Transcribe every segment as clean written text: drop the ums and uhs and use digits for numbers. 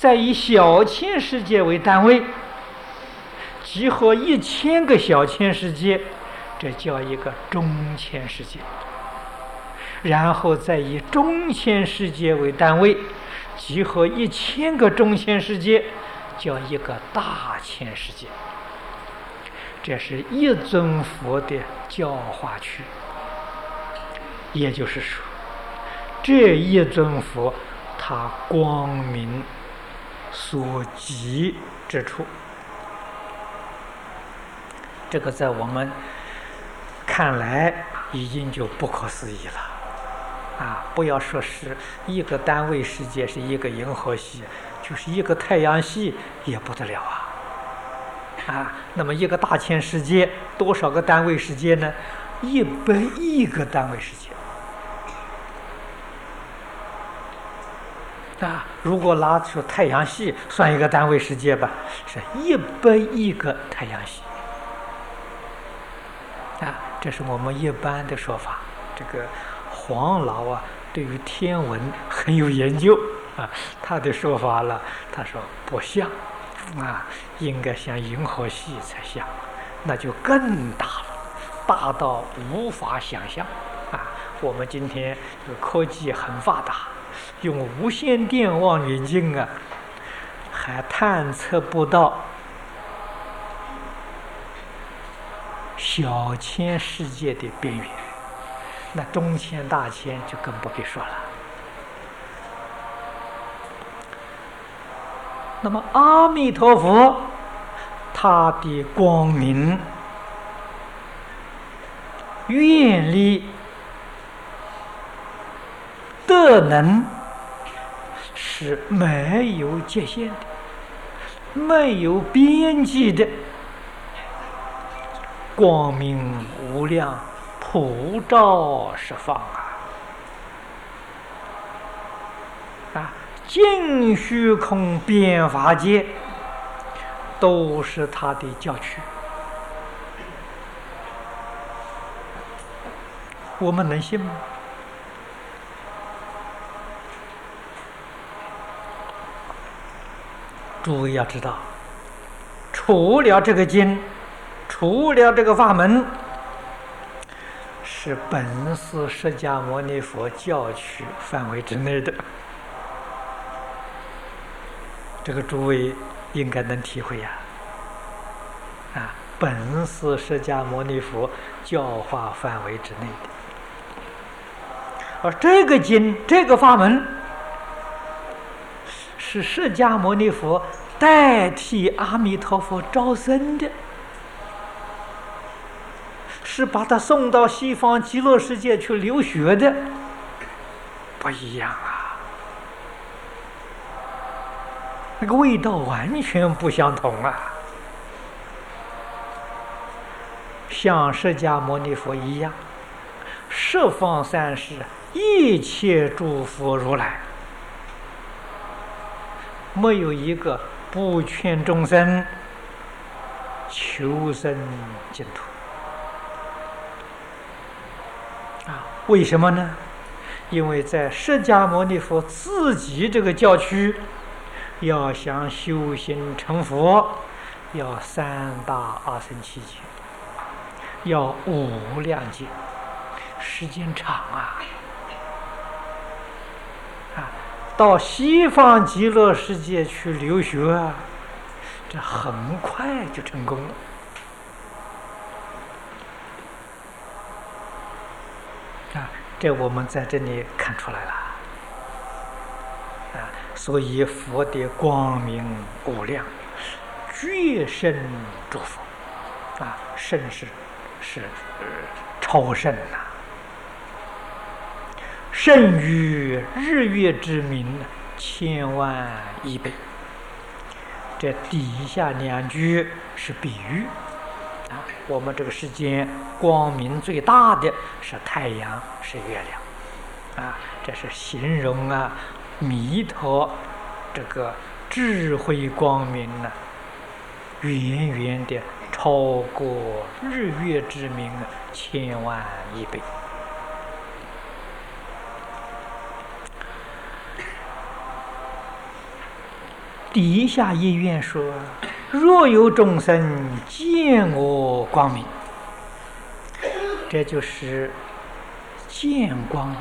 再以小千世界为单位，集合1000个小千世界，这叫一个中千世界。然后再以中千世界为单位，集合1000个中千世界，叫一个大千世界。这是一尊佛的教化区。也就是说，这一尊佛他光明所及之处，这个在我们看来已经就不可思议了啊！不要说是一个单位世界是一个银河系，就是一个太阳系也不得了啊！那么一个大千世界多少个单位世界呢？100亿个单位世界。如果拿出太阳系算一个单位世界吧，是100亿个太阳系这是我们一般的说法。这个黄老对于天文很有研究他的说法了，他说不像应该像银河系才像，那就更大了，大到无法想象我们今天科技很发达，用无线电望远镜还探测不到小千世界的边缘，那中千大千就更不必说了。那么阿弥陀佛他的光明愿力德能是没有界限的，没有边际的，光明无量，普照十方尽虚空遍法界都是他的教区。我们能信吗？诸位要知道，除了这个经，除了这个法门，是本师释迦牟尼佛教区范围之内的。这个诸位应该能体会本师释迦牟尼佛教化范围之内的。而这个经，这个法门，是释迦牟尼佛代替阿弥陀佛招生的，是把他送到西方极乐世界去留学的，不一样那个味道完全不相同像释迦牟尼佛一样，十方三世一切诸佛如来，没有一个不劝众生求生净土为什么呢？因为在释迦牟尼佛自己这个教区，要想修行成佛，要三大阿僧祇劫，要无量劫，时间长到西方极乐世界去留学这很快就成功了这我们在这里看出来了所以佛的光明无量，绝胜诸佛胜是超胜胜于日月之明千万亿倍。这底下两句是比喻我们这个世间光明最大的是太阳，是月亮这是形容弥陀这个智慧光明远远的超过日月之明千万亿倍。 底下一愿说：若有众生见我光明，这就是见光。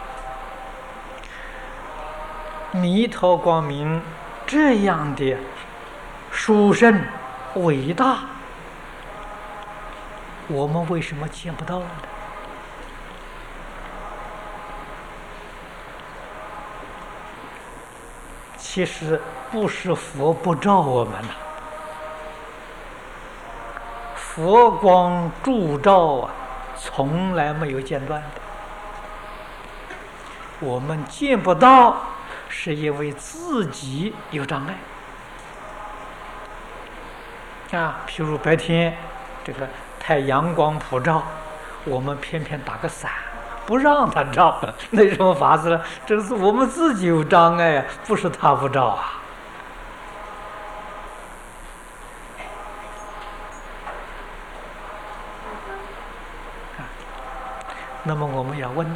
弥陀光明这样的殊胜伟大，我们为什么见不到呢？其实不是佛不照我们了，佛光助照啊，从来没有间断的。我们见不到，是因为自己有障碍啊。譬如白天这个太阳光普照，我们偏偏打个伞，不让他照，那什么法子呢？这是我们自己有障碍啊，不是他不照啊。那么我们要问：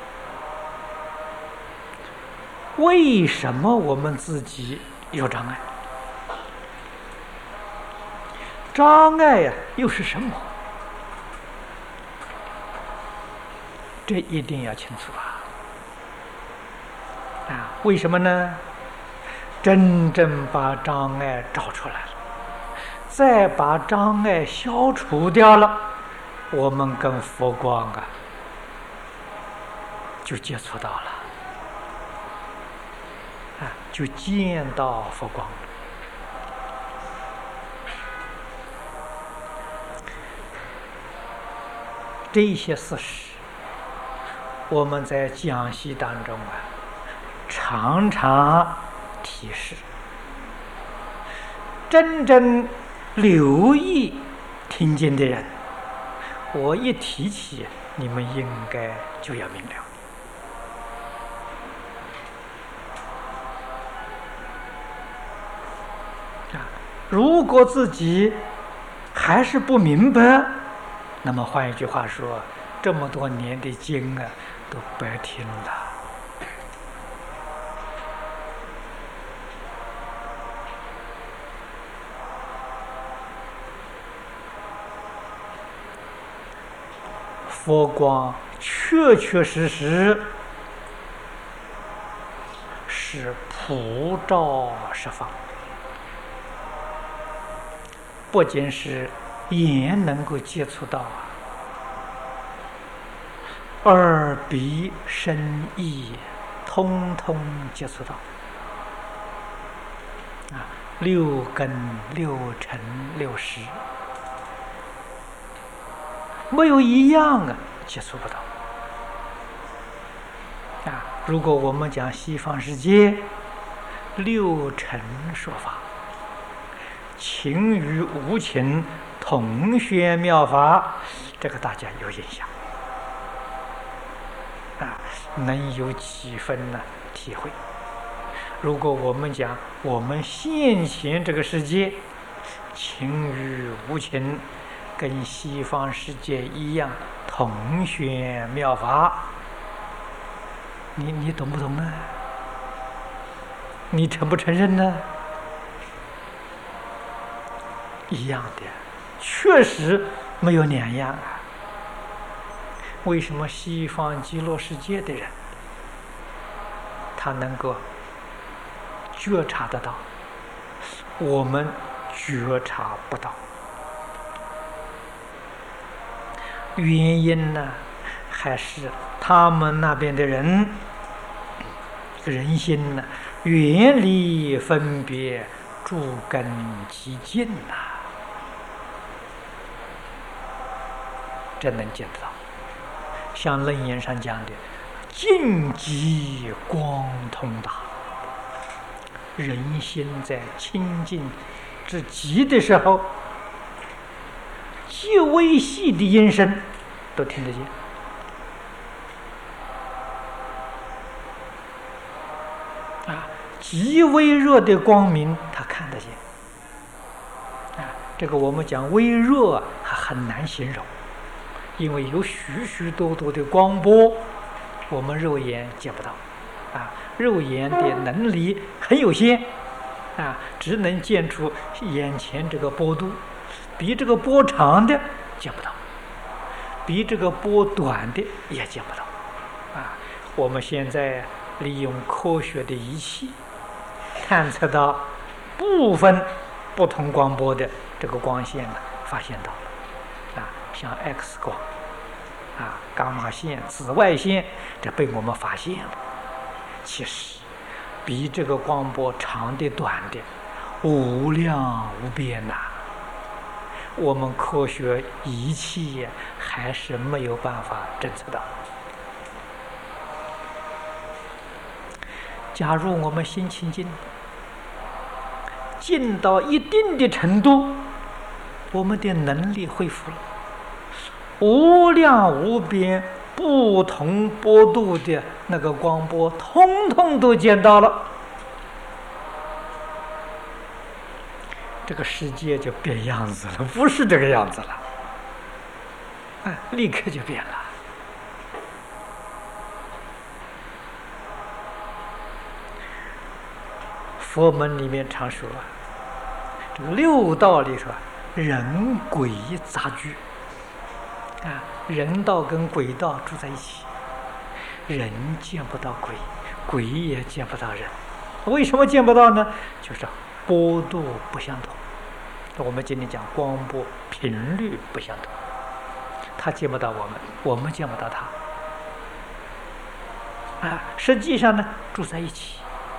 为什么我们自己有障碍？障碍呀，又是什么？这一定要清楚啊！为什么呢？真正把障碍找出来了，再把障碍消除掉了，我们跟佛光啊就接触到了就见到佛光了。这些事实，我们在讲习当中常常提示。真正留意听经的人，我一提起，你们应该就要明了。如果自己还是不明白，那么换一句话说，这么多年的经都白听了。佛光确确实实是普照十方。不仅是眼能够接触到耳鼻身意通通接触到六根六尘六识，没有一样接触不到如果我们讲西方世界六尘说法，情与无情同宣妙法，这个大家有印象能有几分体会？如果我们讲我们现前这个世界情与无情跟西方世界一样同宣妙法，你懂不懂呢？你承不承认呢？一样的，确实没有两样为什么西方极乐世界的人他能够觉察得到，我们觉察不到？原因呢，还是他们那边的人心远离分别，诸根极净真能见得到。像楞严上讲的净极光通达，人心在清净之极的时候，极微细的音声都听得见极微弱的光明他看得见这个我们讲微弱还很难形容，因为有许许多多的光波，我们肉眼见不到肉眼的能力很有限只能见出眼前这个波度，比这个波长的见不到，比这个波短的也见不到。我们现在利用科学的仪器，探测到部分不同光波的这个光线发现到了，像 X 光，伽马线、紫外线，这被我们发现了。其实比这个光波长的、短的，无量无边我们科学仪器还是没有办法侦测到。假如我们心清净，进到一定的程度，我们的能力恢复了，无量无边不同波度的那个光波，通通都见到了，这个世界就变样子了，不是这个样子了，立刻就变了。佛门里面常说这个六道里头人鬼杂居，人道跟鬼道住在一起，人见不到鬼，鬼也见不到人。为什么见不到呢？就是波度不相同。我们今天讲光波频率不相同，他见不到我们，我们见不到他。实际上呢，住在一起，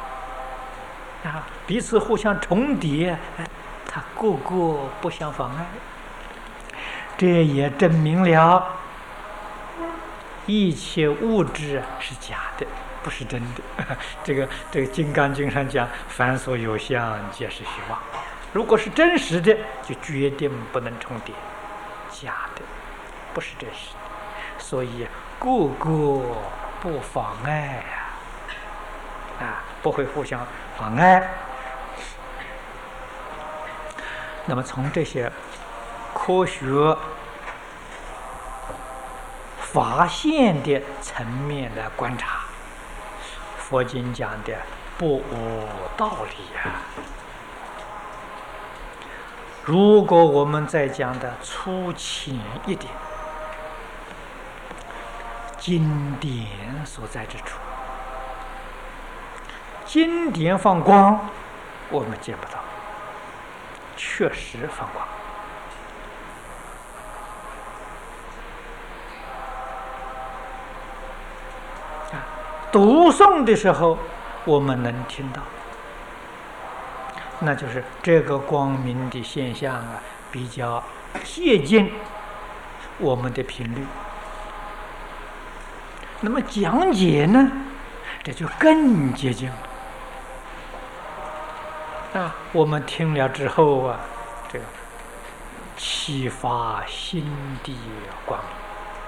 彼此互相重叠，它个个不相妨碍。这也证明了一切物质是假的，不是真的。这个《金刚经》上讲，凡所有相，皆是虚妄。如果是真实的，就决定不能重叠；假的，不是真实的。所以个个不妨碍不会互相妨碍。那么从这些科学发现的层面来观察，佛经讲的不无道理如果我们再讲的粗浅一点，经典所在之处，经典放光，我们见不到，确实放光。读诵的时候，我们能听到，那就是这个光明的现象比较接近我们的频率。那么讲解呢，这就更接近了。我们听了之后这个启发心的光明。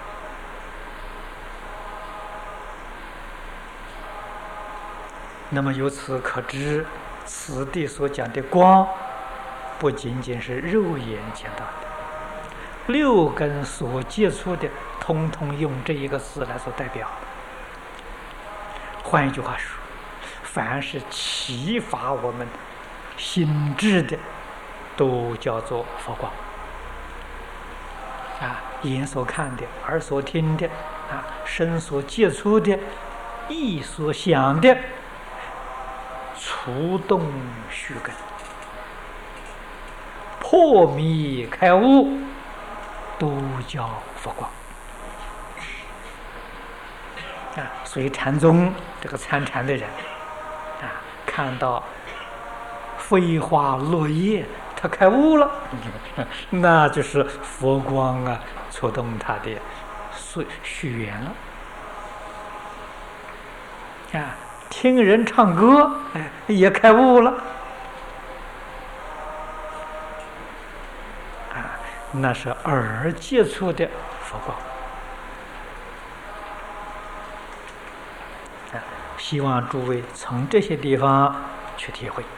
那么由此可知，此地所讲的光，不仅仅是肉眼见到的，六根所接触的，通通用这一个字来所代表。换一句话说，凡是启发我们心智的，都叫做佛光。眼所看的，耳所听的，身所接触的，意所想的，除动虚根，破迷开悟，都叫佛光。所以禅宗这个参禅的人看到飞花落叶，他开悟了，那就是佛光触动他的虚缘了。听人唱歌，也开悟了，那是耳接触的佛光。希望诸位从这些地方去体会。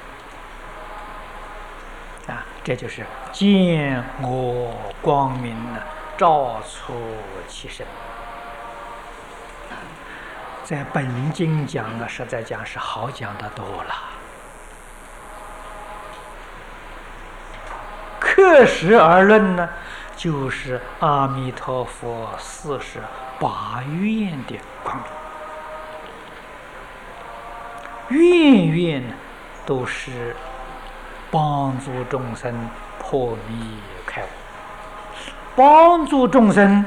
这就是见我光明照出其身。在本经讲实在讲是好讲的多了。 确实而论呢，就是阿弥陀佛48愿的光明，愿愿都是帮助众生破迷开悟，帮助众生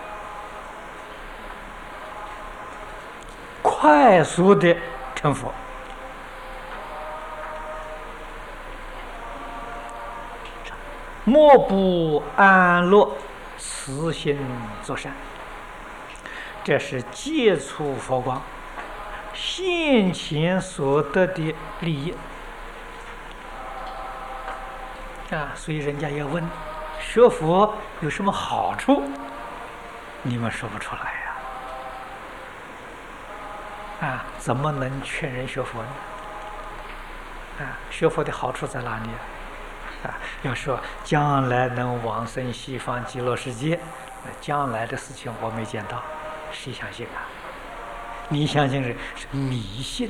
快速的成佛。莫不安乐，慈心作善，这是接触佛光现前所得的利益啊！所以人家要问学佛有什么好处，你们说不出来呀！啊，怎么能劝人学佛呢？啊，学佛的好处在哪里啊？啊，要说将来能往生西方极乐世界，将来的事情我没见到，谁相信啊？你相信是迷信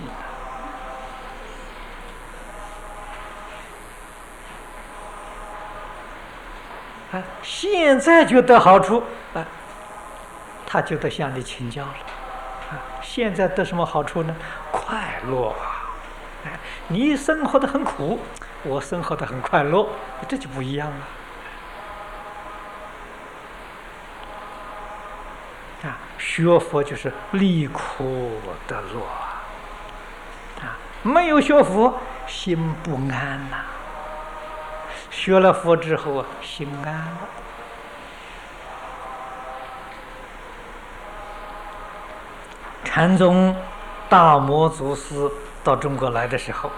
啊！现在就得好处啊，他就得向你请教了啊！现在得什么好处呢？快乐啊！哎，你生活的很苦，我生活的很快乐，这就不一样了啊！学佛就是离苦得乐啊！没有学佛，心不安呐。学了佛之后啊，心安了。禅宗大摩祖师到中国来的时候，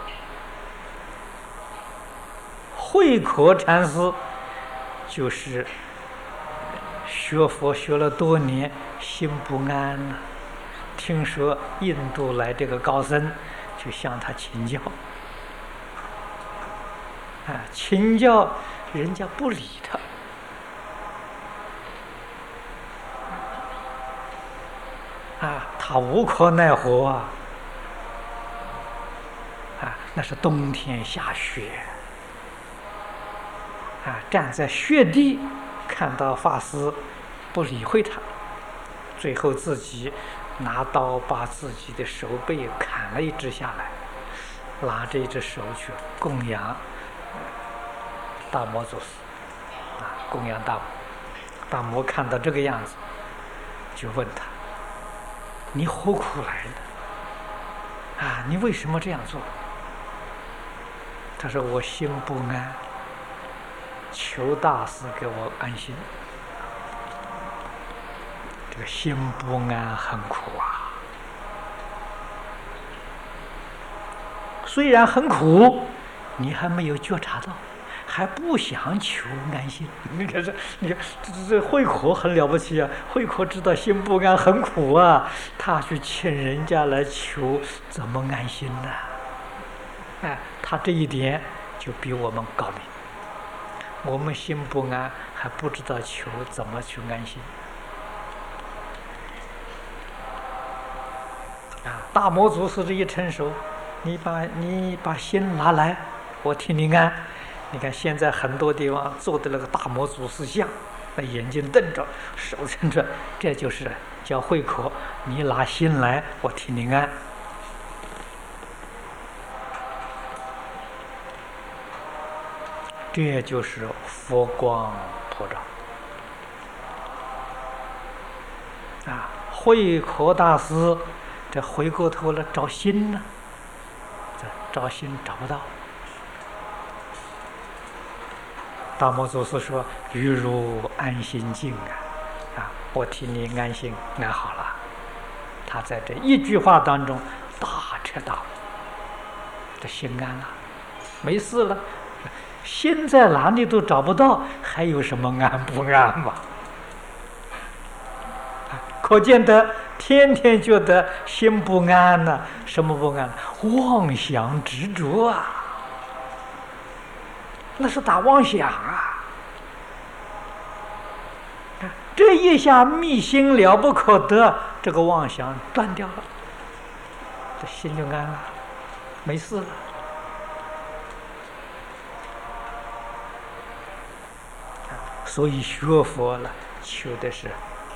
慧可禅师就是学佛学了多年，心不安了。听说印度来这个高僧，就向他请教。啊，请教人家不理他。啊，他无可奈何啊！啊，那是冬天下雪。啊，站在雪地，看到法师不理会他，最后自己拿刀把自己的手背砍了一只下来，拿着一只手去供养大摩祖师。啊，供养大摩。大摩看到这个样子，就问他：“你何苦来的？啊，你为什么这样做？”他说：“我心不安，求大师给我安心。这个心不安很苦啊，虽然很苦，你还没有觉察到，还不想求安心。你看这慧可很了不起啊！慧可知道心不安很苦啊，他去请人家来求，怎么安心呢？哎，他这一点就比我们高明。我们心不安，还不知道求怎么去安心。啊，大摩祖师这一成熟，你把心拿来，我替你安。你看现在很多地方做的那个大摩祖师像，那眼睛瞪着，手撑着，这就是叫慧可。你拿心来，我替你安。这就是佛光普照啊！慧可大师这回过头来找心呢，这找心找不到。大摩祖师说：“于如安心境啊，我替你安心安好了。”他在这一句话当中大彻大悟，这心安了，没事了。心在哪里都找不到，还有什么安不安嘛？可见得天天觉得心不安呢，什么不安？妄想执着啊，那是打妄想啊！这一下密心了不可得，这个妄想断掉了，这心就安了，没事了。 所以学佛了，求的是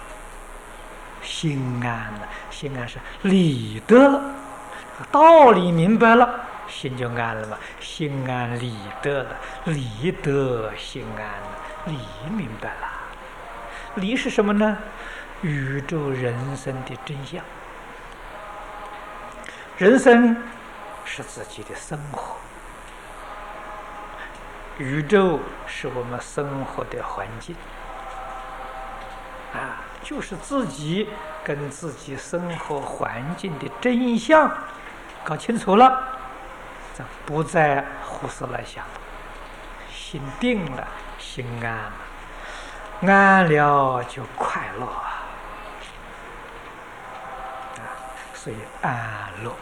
心安了。心安是理得了，道理明白了，心就安了嘛。心安理得了，理得心安了，理明白了。理是什么呢？宇宙人生的真相。人生是自己的生活，宇宙是我们生活的环境就是自己跟自己生活环境的真相搞清楚了，不再胡思乱想，心定了，心安了，安了就快乐所以安乐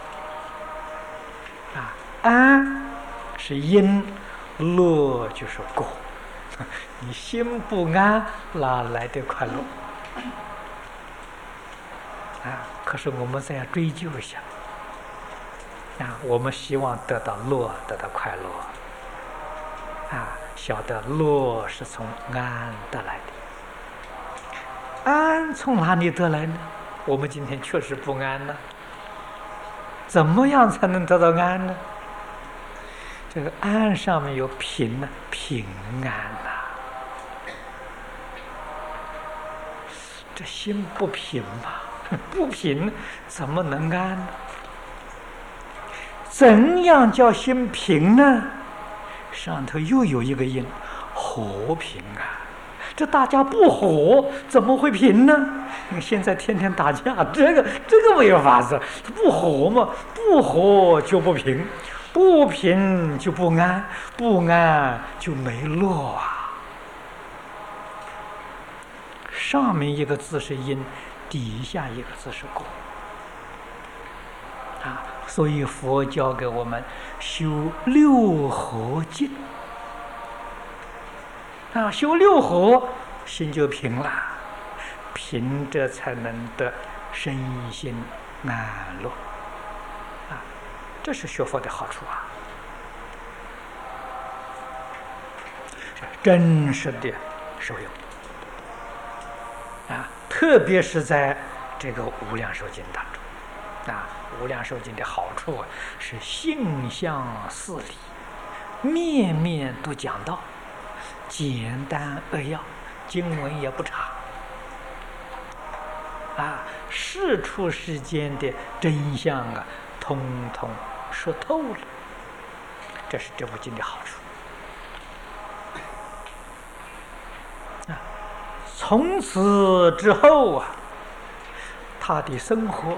安是因，乐就是果。你心不安，哪来的快乐可是我们再要追究一下我们希望得到乐，得到快乐晓得乐是从安得来的。安从哪里得来呢？我们今天确实不安呢。怎么样才能得到安呢？这个安上面有平呢，平安这心不平嘛，不平怎么能安呢？怎样叫心平呢？上头又有一个因，和平这大家不和，怎么会平呢？你看现在天天打架，这个没有法子，不和嘛，不和就不平，不平就不安，不安就没乐上面一个字是因，底下一个字是果所以佛教给我们修六合敬修六合，心就平了，平着才能得身心安乐这是学佛的好处真实的受用特别是在这个无量寿经当中无量寿经的好处是性相四理，面面都讲到，简单扼要，经文也不长世出世间的真相通通说透了，这是这部经的好处从此之后他的生活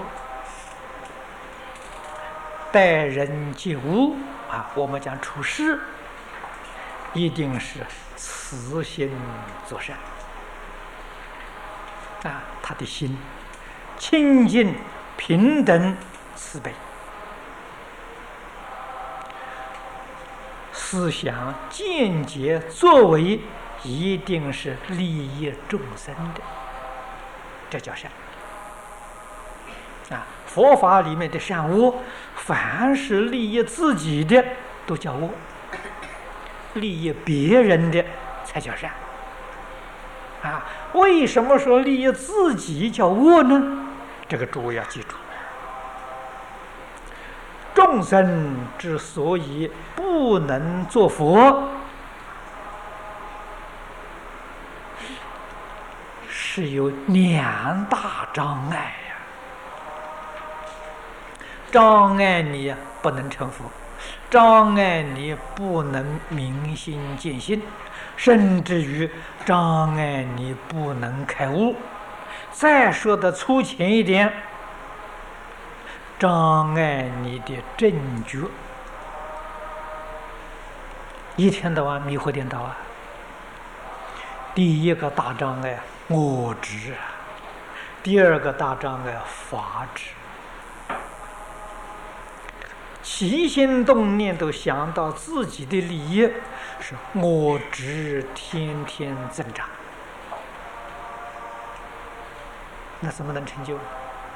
待人接物我们讲处事一定是慈心作善他的心清净平等慈悲，思想见解作为一定是利益众生的，这叫善佛法里面的善恶，凡是利益自己的都叫恶，利益别人的才叫善为什么说利益自己叫恶呢？这个诸位要记住，众生之所以不能做佛，是有两大障碍障碍你不能成佛，障碍你不能明心见性，甚至于障碍你不能开悟。再说的粗浅一点，障碍你的正觉，一天到晚迷惑颠倒第一个大障碍我执第二个大障碍法执，起心动念都想到自己的利益，是我执天天增长，那怎么能成就？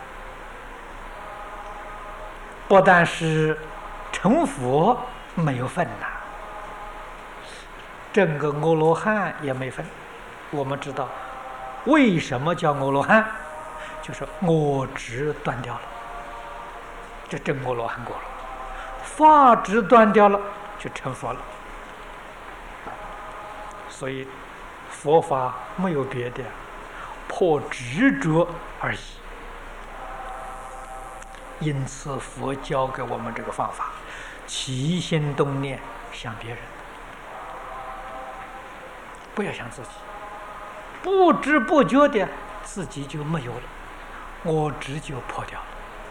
不但是成佛没有份整个阿罗汉也没份我们知道为什么叫阿罗汉，就是我执断掉了，这真阿罗汉果了；法执断掉了，就成佛了。所以佛法没有别的，破执着而已。因此佛教给我们这个方法，起心动念想别人，不要想自己，不知不觉的自己就没有了，我执就破掉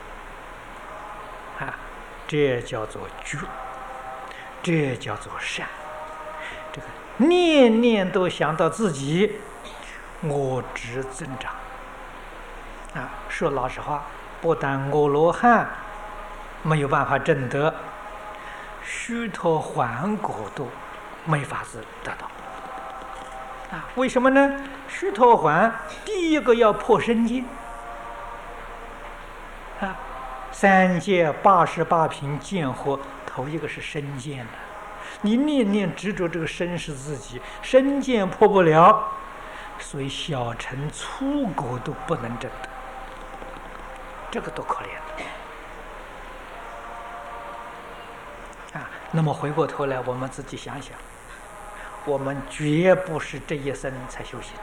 了。这叫做觉，这叫做善。这个念念都想到自己，我执增长。说老实话，不但阿罗汉没有办法证得，须陀洹果都没法子得到。为什么呢？须陀洹第一个要破身见。三界88品见惑，头一个是身见的。你念念执着这个身是自己，身见破不了，所以小乘粗果都不能证得，这个多可怜那么回过头来，我们自己想想，我们绝不是这一生才修行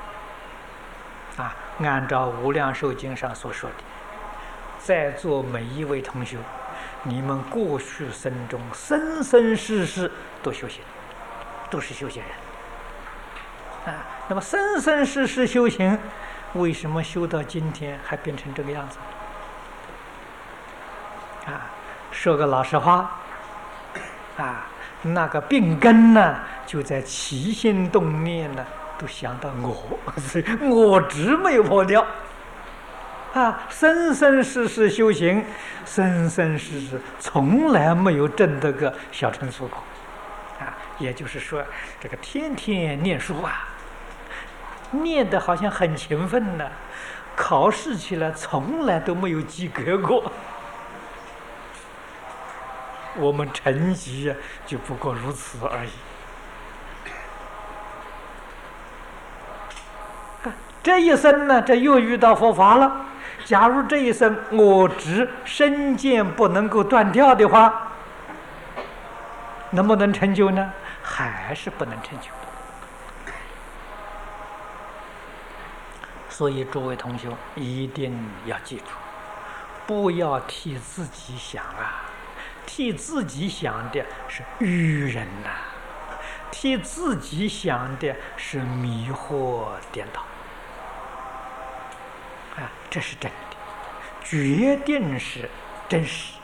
按照《无量寿经》上所说的，在座每一位同学，你们过去生中生生世世都修行，都是修行人那么生生世世修行，为什么修到今天还变成这个样子说个老实话那个病根呢，就在起心动念呢，都想到我执没有破掉生生世世修行，生生世世从来没有证得个小乘粗果也就是说，这个天天念书念得好像很勤奋呢，考试起来从来都没有及格过。我们成绩就不过如此而已。这一生呢，这又遇到佛法了。假如这一生我执身见不能够断掉的话，能不能成就呢？还是不能成就。所以诸位同学一定要记住，不要替自己想替自己想的是愚人替自己想的是迷惑颠倒这是真的，决定是真实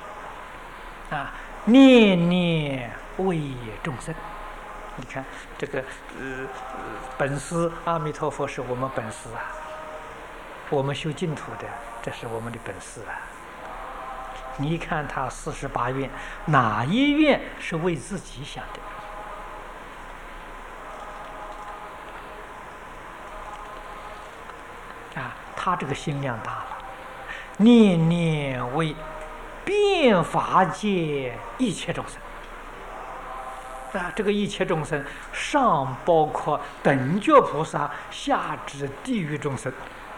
念念为众生。你看这个本师阿弥陀佛是我们本师我们修净土的，这是我们的本师你看他48愿，哪一愿是为自己想的？他这个心量大了，念念为遍法界一切众生这个一切众生上包括等觉菩萨，下至地狱众生。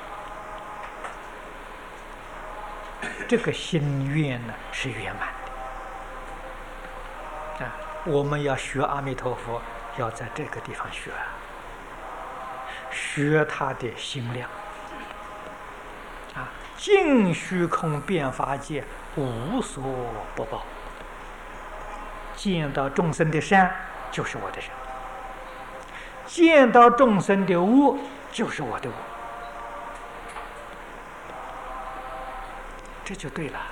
这个心愿呢是圆满的我们要学阿弥陀佛，要在这个地方学他的心量尽虚空遍法界无所不报，见到众生的善就是我的善，见到众生的恶就是我的恶，这就对了。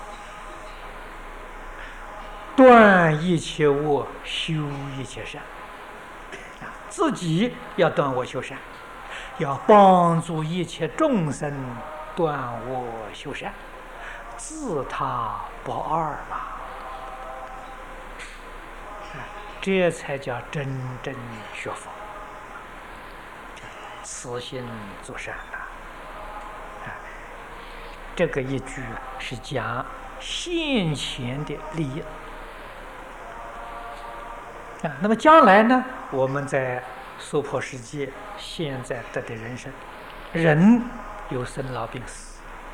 断一切恶，修一切善自己要断恶修善，要帮助一切众生断恶修善，自他不二这才叫真正学佛，慈心做善这个一句是讲现前的利益那么将来呢，我们在娑婆世界现在得的人生，人有生老病死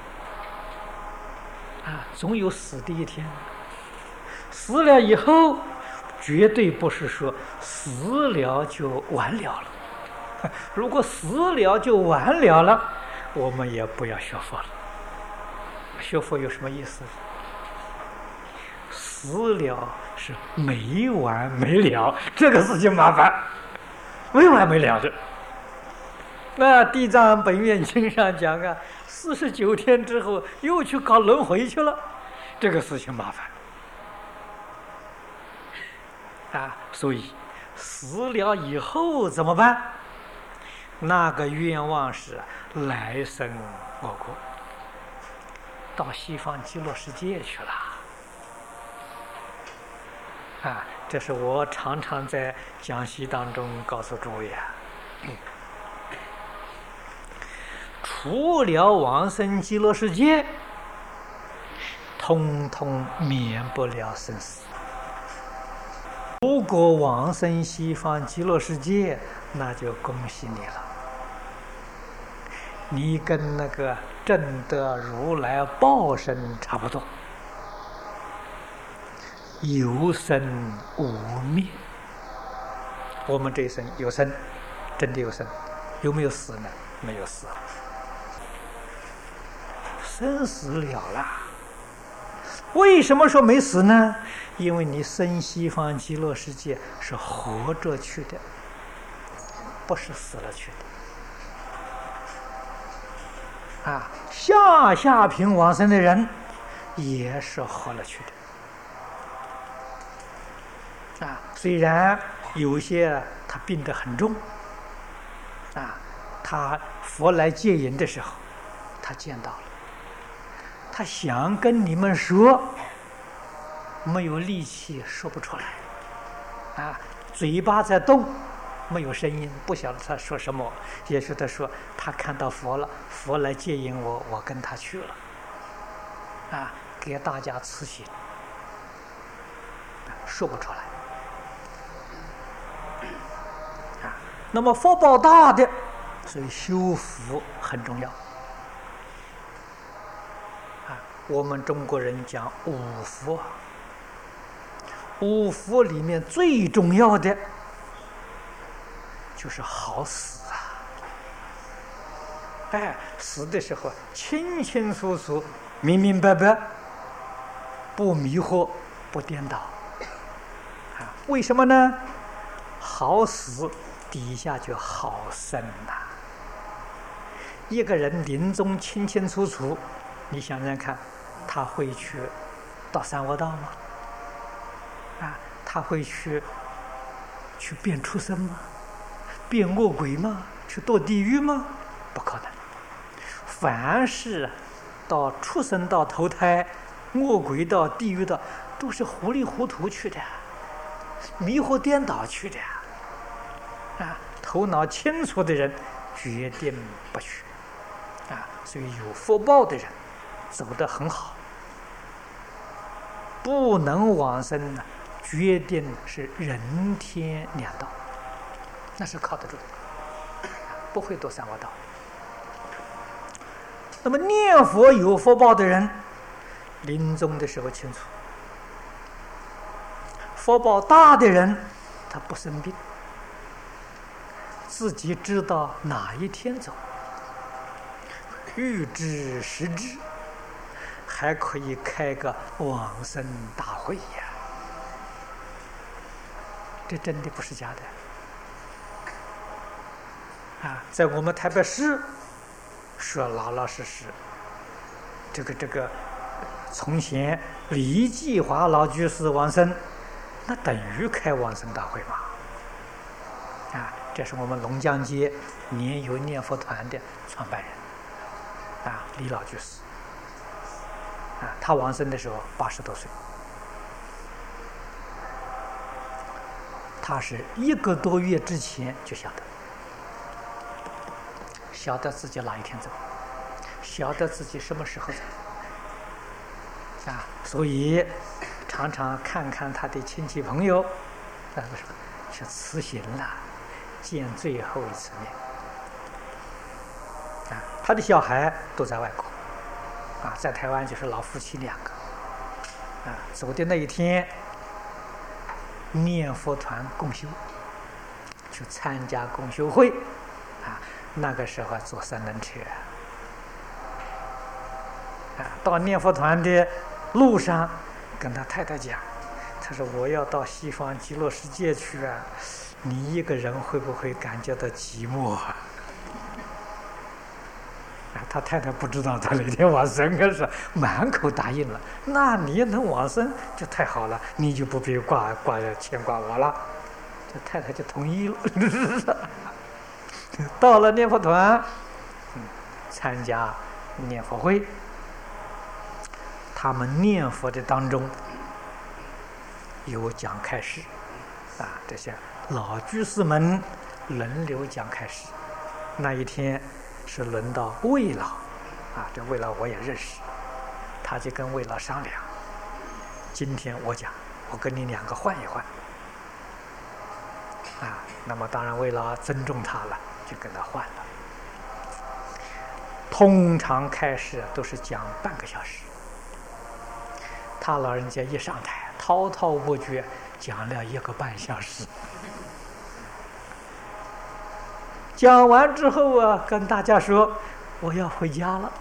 总有死的一天。死了以后，绝对不是说死了就完了了。如果死了就完了了，我们也不要学佛了。学佛有什么意思？死了是没完没了，这个事情麻烦，没完没了的。那《地藏本愿经》上讲49天之后又去搞轮回去了，这个事情麻烦所以死了以后怎么办？那个愿望是来生我国，到西方极乐世界去了这是我常常在讲习当中告诉诸位除了往生极乐世界，通通免不了生死。如果往生西方极乐世界，那就恭喜你了，你跟那个证得如来报身差不多，有生无灭。我们这一生有生，真的有生，有没有死呢？没有死，生死了啦。为什么说没死呢？因为你生西方极乐世界是活着去的，不是死了去的下品往生的人也是活了去的虽然有些他病得很重他佛来接引的时候他见到了，他想跟你们说，没有力气说不出来嘴巴在动，没有声音，不晓得他说什么。也许他说他看到佛了，佛来接引我，我跟他去了给大家慈行说不出来那么福报大的，所以修福很重要我们中国人讲五福五福里面最重要的就是好死死的时候清清楚楚、明明白白，不迷惑、不颠倒为什么呢？好死底下就好生一个人临终清清楚楚，你想想看，他会去到三恶道吗？他会去变畜生吗？变恶鬼吗？去堕地狱吗？不可能。凡是到畜生道投胎、恶鬼道、地狱道，都是糊里糊涂去的，迷惑颠倒去的头脑清楚的人决定不去所以有福报的人走得很好，不能往生决定是人天两道，那是靠得住的，不会堕三恶道。那么念佛有福报的人，临终的时候清楚；福报大的人，他不生病，自己知道哪一天走，预知时至，还可以开个往生大会这真的不是假的在我们台北市说老老实实，这个从前李继华老居士往生，那等于开往生大会嘛这是我们龙江街年游念佛团的创办人李老居士他往生的时候80多岁，他是1个多月之前就晓得自己哪一天走，晓得自己什么时候走所以常常看看他的亲戚朋友，说去辞行了， 见最后一次面。他的小孩都在外国，在台湾就是老夫妻2个，走的那一天，念佛团共修，去参加共修会，那个时候坐3轮车，到念佛团的路上，跟他太太讲，他说我要到西方极乐世界去啊，你一个人会不会感觉到寂寞啊？他太太不知道他那天往生，可是满口答应了。那你能往生就太好了，你就不必牵挂我了。这太太就同意了。到了念佛团，参加念佛会，他们念佛的当中有讲开示，这些老居士们轮流讲开示。那一天是轮到魏老，这魏老我也认识，他就跟魏老商量，今天我讲，我跟你2个换一换，那么当然魏老尊重他了，就跟他换了。通常开始都是讲半个小时，他老人家一上台滔滔不绝讲了1个半小时。讲完之后跟大家说我要回家了。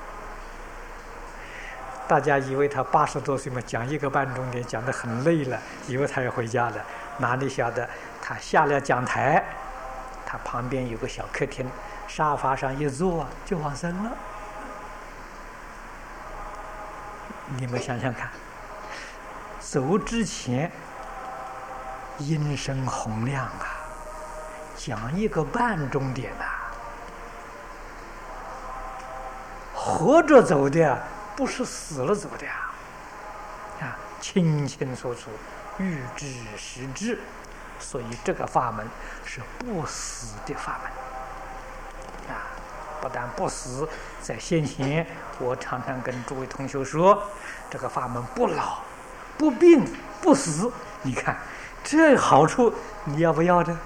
大家以为他80多岁嘛，讲1个半钟点，讲得很累了，以为他要回家了。哪里晓得他下了讲台，他旁边有个小客厅，沙发上一坐就往生了。你们想想看，走之前音声洪亮讲1个半钟点活着走的不是死了走的清清楚楚，预知实知。所以这个法门是不死的法门不但不死，在先前我常常跟诸位同学说，这个法门不老不病不死。你看这好处你要不要呢？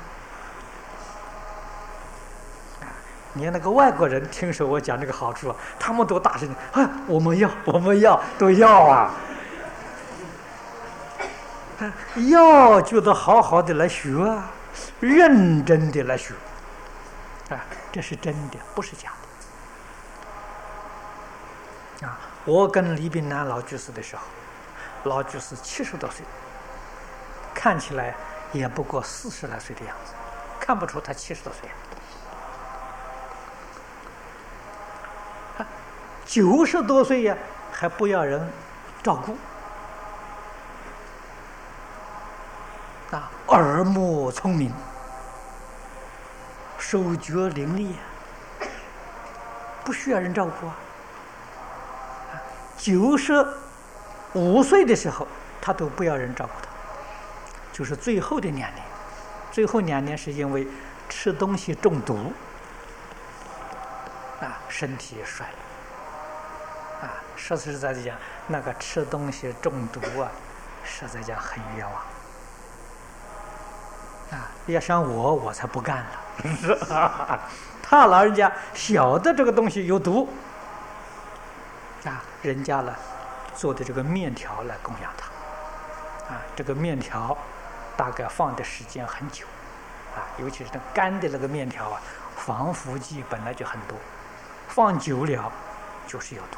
连那个外国人听说我讲这个好处他们都大声我们要都要要就得好好的来学认真的来学这是真的，不是假的我跟李炳南老居士的时候，老居士70多岁，看起来也不过40来岁的样子，看不出他70多岁90多岁还不要人照顾耳目聪明，手脚伶俐不需要人照顾95岁的时候他都不要人照顾他，就是最后的2年。最后2年是因为吃东西中毒身体也衰了说实在的讲，那个吃东西中毒实在讲很冤枉要像我才不干了他老人家晓得这个东西有毒人家做的这个面条来供养他这个面条大概放的时间很久尤其是那干的那个面条防腐剂本来就很多，放久了就是有毒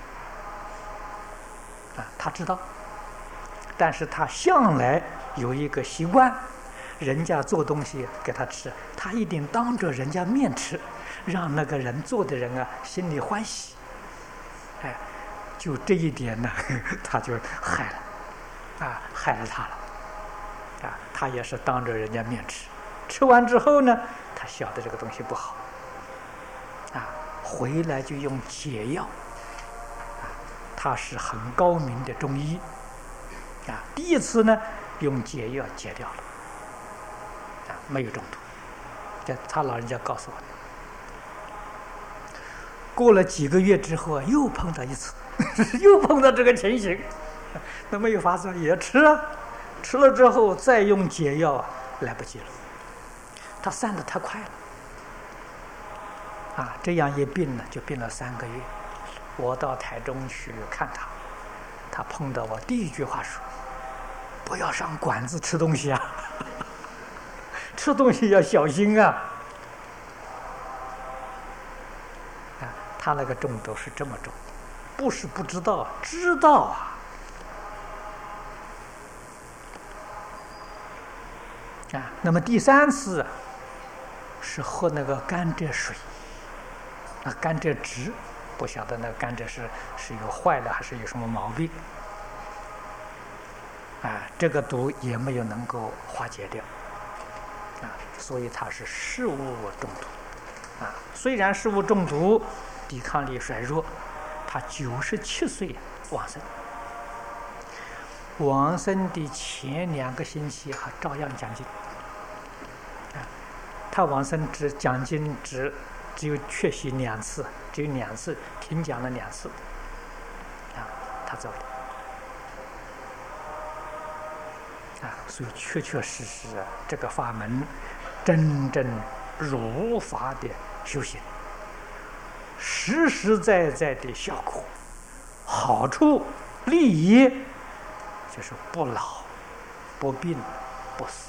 他知道，但是他向来有一个习惯，人家做东西给他吃，他一定当着人家面吃，让那个人做的人心里欢喜就这一点呢他就害了他了他也是当着人家面吃，吃完之后呢他晓得这个东西不好回来就用解药他是很高明的中医第一次呢用解药解掉了没有中毒，这他老人家告诉我的。过了几个月之后又碰到一次又碰到这个情形，那没有法子也吃吃了之后再用解药来不及了。 他散得太快了。这样一病呢，就病了3个月。我到台中去看他，他碰到我第一句话说：“不要上馆子吃东西啊，吃东西要小心啊。”他那个中毒是这么重，不是不知道，知道啊。那么第3次是喝那个甘蔗水，甘蔗汁，不晓得那甘蔗是有坏了还是有什么毛病。这个毒也没有能够化解掉，所以他是食物中毒。虽然食物中毒，抵抗力衰弱，他97岁往生。往生的前2个星期还照样讲经。他往生讲经只有缺席2次，只有2次停讲了2次，他走了。所以确确实实这个法门真正如法的修行，实实在在的效果、好处、利益，就是不老、不病、不死。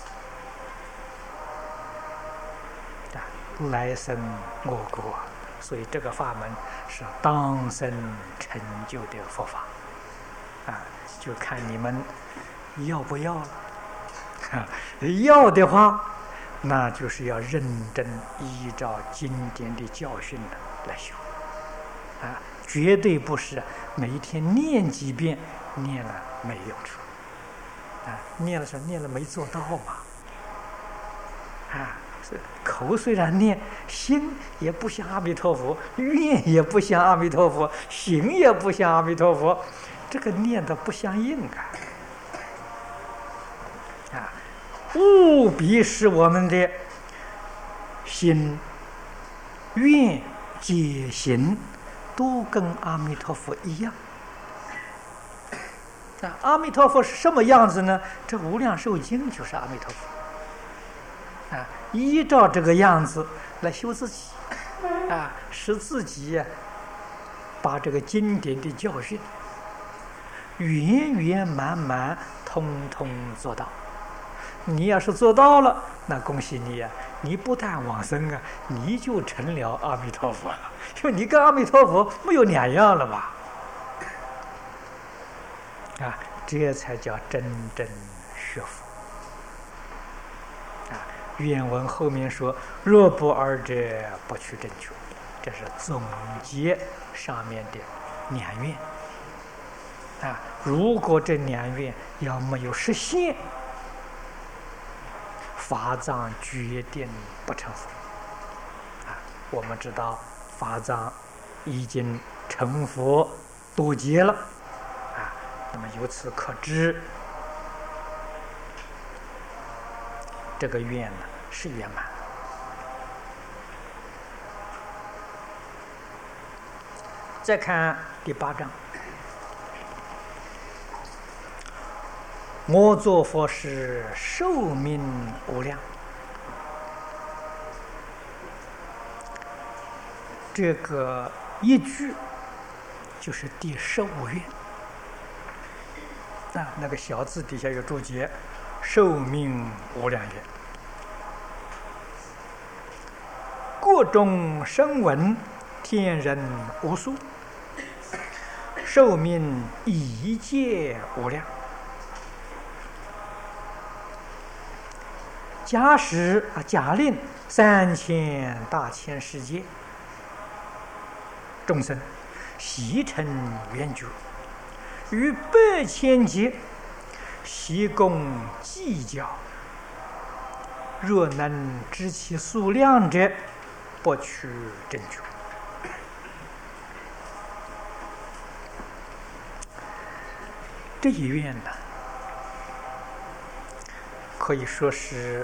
来生我国，所以这个法门是当生成就的佛法。就看你们要不要了。要的话，那就是要认真依照经典的教训来修。绝对不是每一天念几遍，念了没用处。念了没做到嘛。口虽然念，心也不像阿弥陀佛，愿也不像阿弥陀佛，行也不像阿弥陀佛，这个念的不相应务必使我们的心、愿、解、行都跟阿弥陀佛一样。阿弥陀佛是什么样子呢？这无量寿经就是阿弥陀佛。依照这个样子来修自己，使自己把这个经典的教训圆圆满满通通做到。你要是做到了，那恭喜你你不但往生你就成了阿弥陀佛了，因为你跟阿弥陀佛没有2样了吧？这才叫真正学佛。原文后面说：“若不二者，不取正觉。”这是总结上面的2愿。如果这2愿要没有实现，法藏决定不成佛。我们知道法藏已经成佛多劫了，那么由此可知，这个愿呢是圆满。再看第8章，我作佛时，寿命无量。这个一句就是第15愿。那个小字底下有注解，寿命无量愿。各种声闻天人无数，寿命一切无量。假使假令3000大千世界众生悉成圆觉，于8,000劫悉共计较，若能知其数量者，不取正觉。这一愿呢，可以说是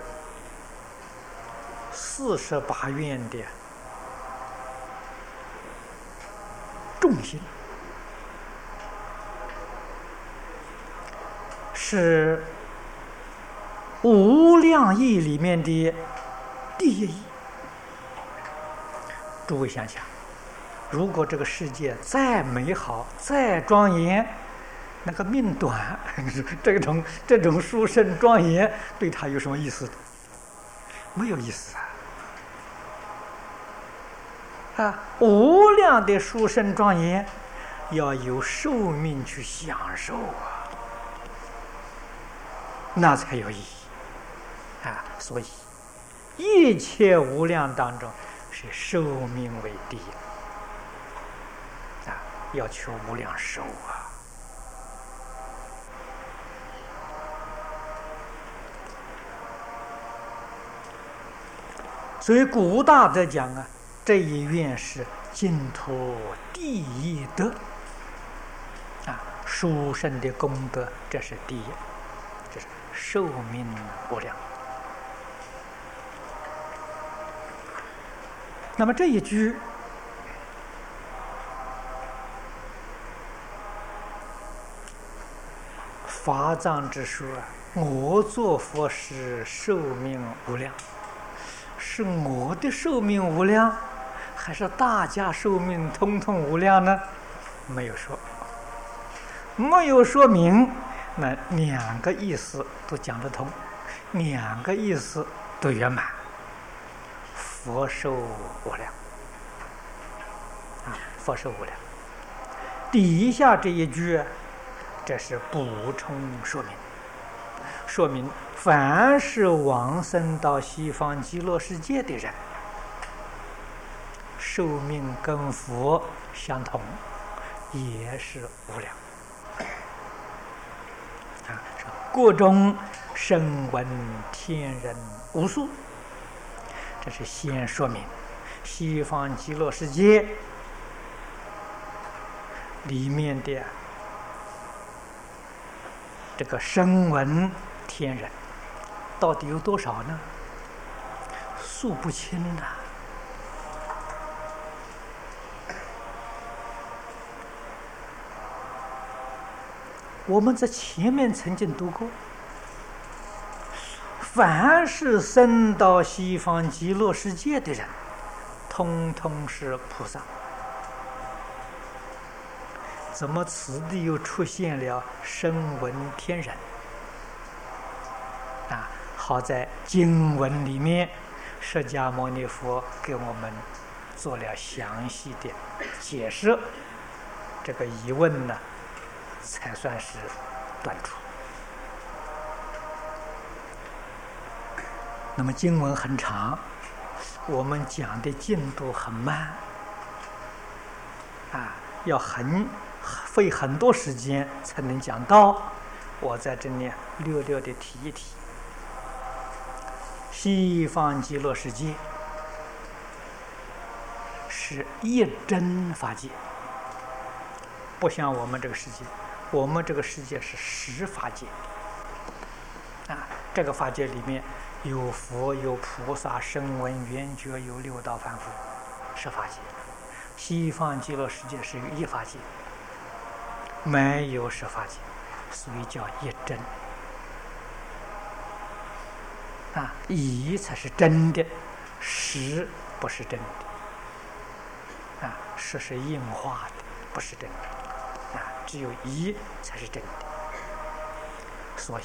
48愿的重心，是无量义里面的第一义。诸位想想，如果这个世界再美好、再庄严，那个命短，这种殊胜庄严，对他有什么意思？没有意思啊！无量的殊胜庄严，要有寿命去享受啊，那才有意义啊！所以，一切无量当中，是寿命为第一啊！要求无量寿啊！所以古大德讲啊，这一愿是净土第一德啊，殊胜的功德，这是第一，这是寿命无量。那么这一句法藏之说啊，我做佛时寿命无量，是我的寿命无量，还是大家寿命统统无量呢？没有说，没有说明，那两个意思都讲得通，两个意思都圆满。佛寿无量啊，佛寿无量。底下这一句，这是补充说明，说明凡是往生到西方极乐世界的人，寿命跟佛相同，也是无量啊！各种声闻天人无数。这是先说明西方极乐世界里面的这个声闻天人到底有多少呢？数不清呐。我们在前面曾经读过，凡是生到西方极乐世界的人，通通是菩萨。怎么此地又出现了声闻天人？啊，好在经文里面，释迦牟尼佛给我们做了详细的解释，这个疑问呢，才算是断除。那么经文很长，我们讲的进度很慢，啊，要费很多时间才能讲到。我在这里略略的提一提。西方极乐世界是一真法界，不像我们这个世界，我们这个世界是十法界。啊，这个法界里面有佛、有菩萨、声闻、缘觉，有六道凡夫，十法界。西方极乐世界是一法界，没有十法界，所以叫一真。啊，一才是真的，十不是真的。啊，十是应化的，不是真的。啊，只有一才是真的。所以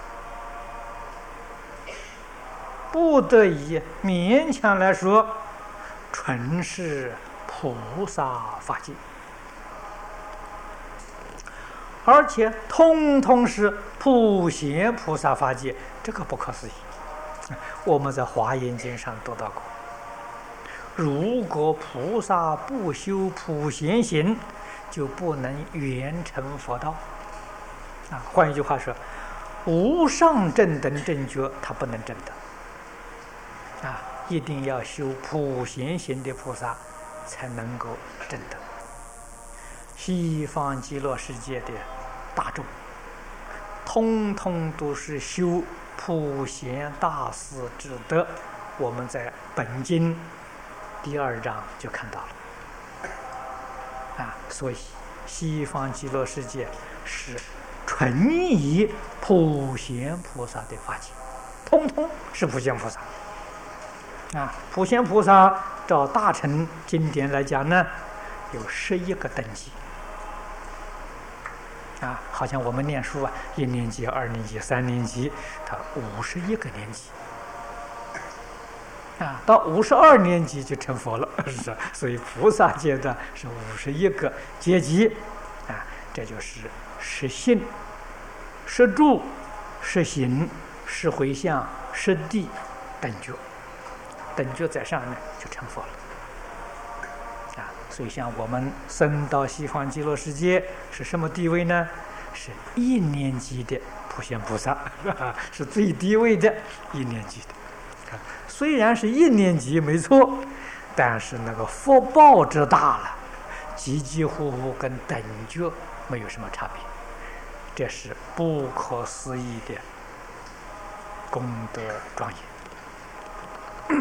不得已勉强来说，纯是菩萨法界，而且通通是普贤菩萨法界，这个不可思议。我们在华严经上读到过，如果菩萨不修普贤行，就不能圆成佛道。啊，换一句话说，无上正等正觉他不能证得。啊，一定要修普贤行的菩萨才能够证得。西方极乐世界的大众，通通都是修普贤大士之德。我们在本经第2章就看到了。啊，所以西方极乐世界是纯以普贤菩萨的法界，通通是普贤菩萨。 普贤菩萨照大乘经典来讲呢，有11个等级。好像我们念书1年级、2年级、3年级，它51个年级。到52年级就成佛了，是吧？所以菩萨阶段是51个阶级。这就是十信、十住、十行、十回向、十地、等觉。等觉在上面就成佛了。所以像我们升到西方极乐世界是什么地位呢？是1年级的普贤菩萨，是最低位的1年级的。虽然是1年级没错，但是那个福报之大了，几乎跟等觉没有什么差别。这是不可思议的功德庄严。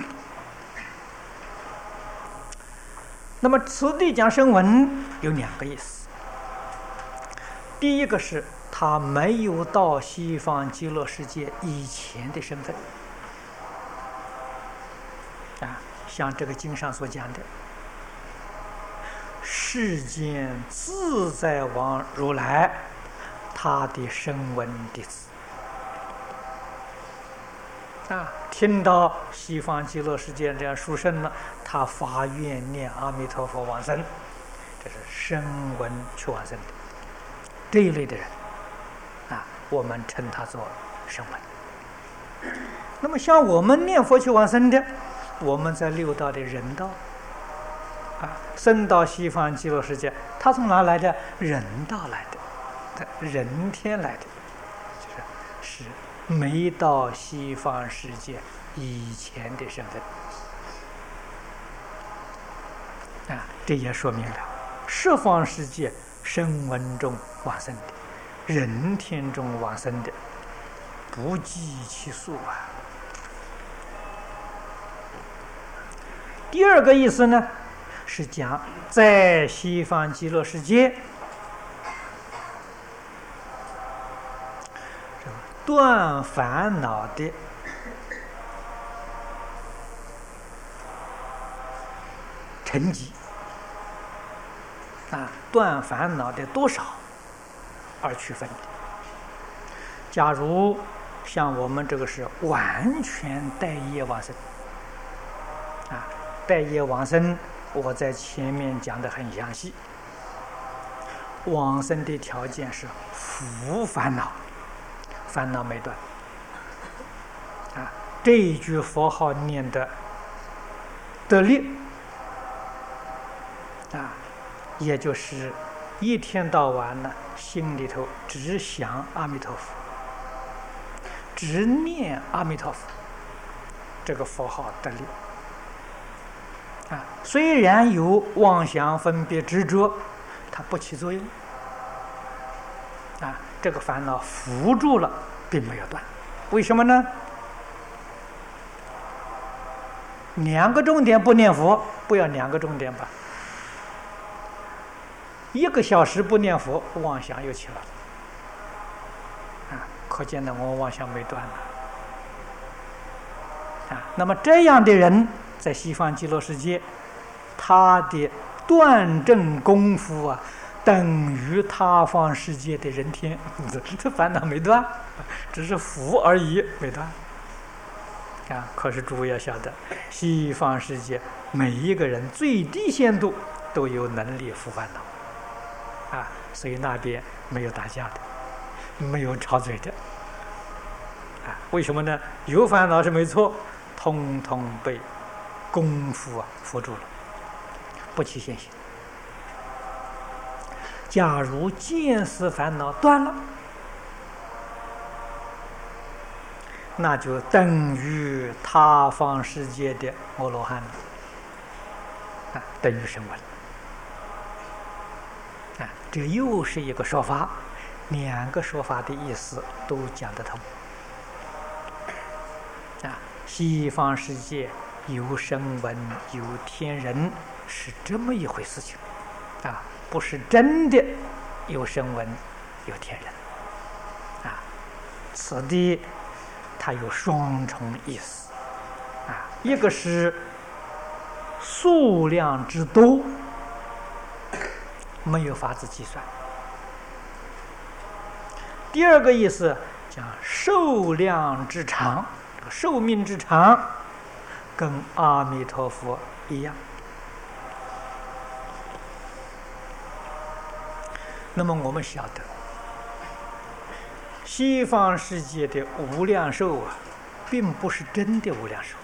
那么此地讲声闻有2个意思。第一个是他没有到西方极乐世界以前的身份。像这个经上所讲的，世间自在王如来，他的声闻弟子。听到西方极乐世界这样殊胜了，他发愿念阿弥陀佛往生，这是声闻去往生的这一类的人，我们称他做声闻。那么像我们念佛去往生的，我们在六道的人道，升到西方极乐世界，他从哪来的？人道来的，人天来的，是没到西方世界以前的身份。这也说明了十方世界声闻中往生的，人天中往生的，不计其数。第二个意思呢，是讲在西方极乐世界断烦恼的成绩，断烦恼的多少而区分的。假如像我们这个是完全带业往生，带业往生，我在前面讲的很详细。往生的条件是福烦恼，烦恼没断。这一句佛号念的得力，也就是一天到晚呢，心里头只想阿弥陀佛，只念阿弥陀佛，这个佛号得力。虽然有妄想分别执着，它不起作用。这个烦恼扶住了，并没有断。为什么呢？2个钟点不念佛，不要2个钟点吧。1个小时不念佛，妄想又起来了。可见呢，我妄想没断了。那么这样的人在西方极乐世界，他的断正功夫等于他方世界的人天，这烦恼没断，只是福而已，没断。可是诸位要晓得，西方世界每一个人最低限度都有能力伏烦恼，所以那边没有打架的，没有吵嘴的，为什么呢？有烦恼是没错，通通被功夫扶住了，不起现行。假如见思烦恼断了，那就等于他方世界的阿罗汉了，等于声闻。这又是一个说法，2个说法的意思都讲得通。西方世界有声闻有天人是这么一回事情，不是真的有声闻有天人。此地它有双重意思， 一个是数量之多，没有法子计算；第二个意思讲寿量之长，寿命之长，跟阿弥陀佛一样。那么我们晓得，西方世界的无量寿啊，并不是真的无量寿，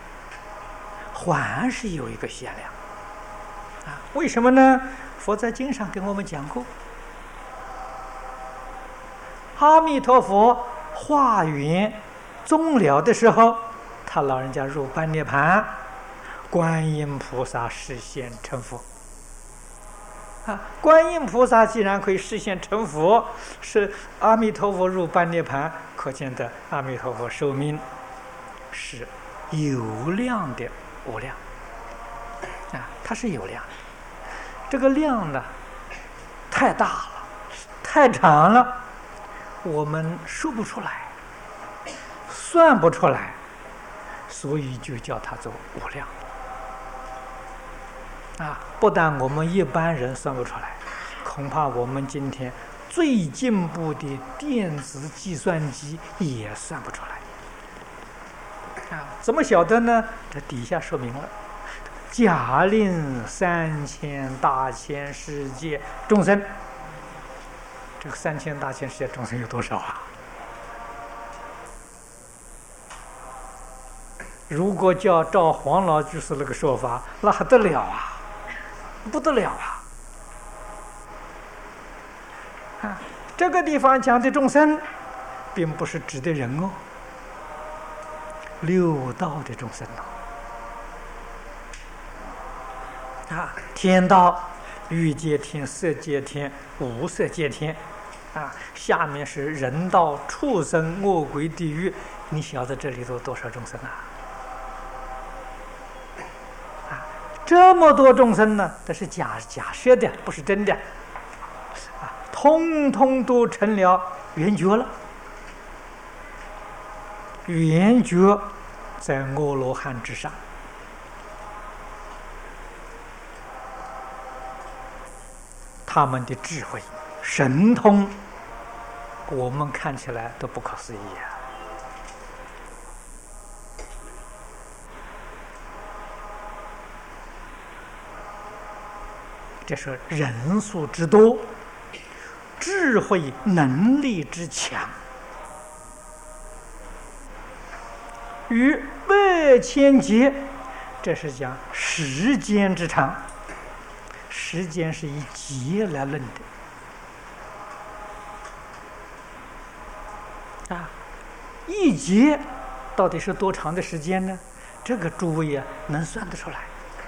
还是有一个限量啊。为什么呢？佛在经上给我们讲过，阿弥陀佛化缘终了的时候，他老人家入般涅盘，观音菩萨实现成佛。观音菩萨既然可以实现成佛，是阿弥陀佛入般涅盘，可见的阿弥陀佛寿命是有量的无量它是有量的。这个量呢，太大了，太长了，我们说不出来，算不出来，所以就叫它做无量。不但我们一般人算不出来，恐怕我们今天最进步的电子计算机也算不出来。怎么晓得呢？这底下说明了，假令3000大千世界众生，这个3000大千世界众生有多少啊？如果照黄老居士那个说法，那还得了啊，不得了啊！这个地方讲的众生，并不是指的人哦，六道的众生天道、欲界天、色界天、无色界天下面是人道、畜生、恶鬼、地狱，你晓得这里头多少众生这么多众生呢，都是假设的，不是真的通通都成了圆觉了。圆觉在阿罗汉之上，他们的智慧、神通，我们看起来都不可思议这是人数之多，智慧能力之强，与8000劫，这是讲时间之长。时间是以劫来论的一劫到底是多长的时间呢？这个诸位能算得出来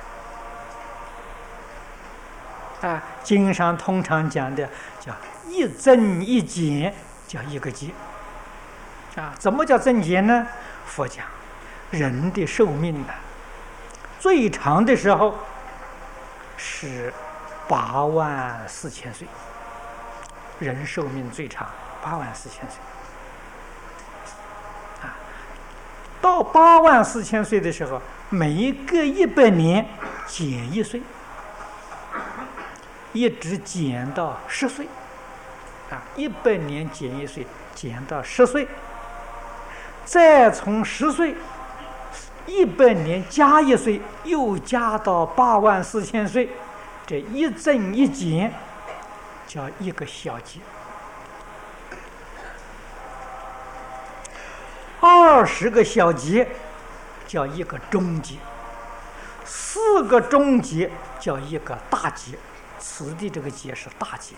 经上通常讲的叫一增一减，叫一个劫怎么叫增减呢？佛讲人的寿命最长的时候是84000岁，人寿命最长84000岁到84000岁的时候，每隔100年减1岁，一直减到10岁100年减1岁，减到10岁，再从10岁100年加1岁，又加到84000岁，这一增一减叫一个小劫。20个小劫叫一个中劫，4个中劫叫一个大劫，此地这个劫是大劫